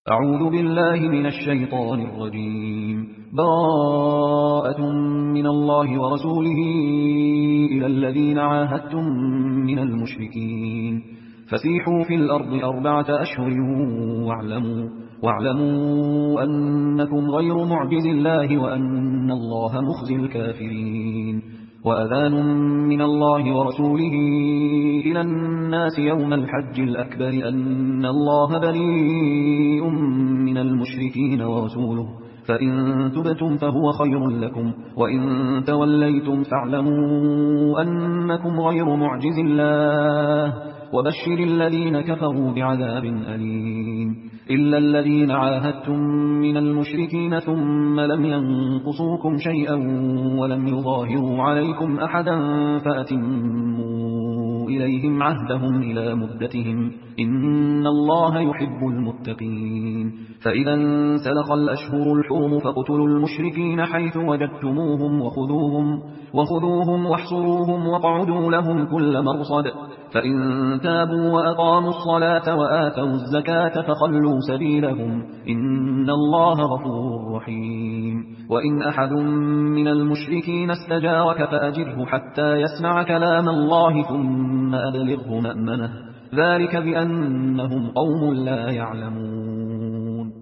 أعوذ بالله من الشيطان الرجيم. براءة من الله ورسوله إلى الذين عاهدتم من المشركين فسيحوا في الأرض 4 أشهر واعلموا أنكم غير معجز الله وأن الله مخزي الكافرين. وأذان من الله ورسوله إلى الناس يوم الحج الأكبر أن الله بريء من المشركين ورسوله فإن تبتم فهو خير لكم وإن توليتم فاعلموا أنكم غير معجز الله وبشر الذين كفروا بعذاب أليم. إلا الذين عاهدتم من المشركين ثم لم ينقصوكم شيئا ولم يظاهروا عليكم أحدا فأتموا إليهم عهدهم إلى مدتهم إن الله يحب المتقين. فإذا انسلخ الأشهر الحرم فاقتلوا المشركين حيث وجدتموهم وخذوهم واحصروهم واقعدوا لهم كل مرصد فإن تابوا وأقاموا الصلاة وآتوا الزكاة فخلوا سبيلهم إن الله غفور رحيم. وإن أحد من المشركين استجارك فأجره حتى يسمع كلام الله ثم أبلغه مأمنه ذلك بأنهم قوم لا يعلمون.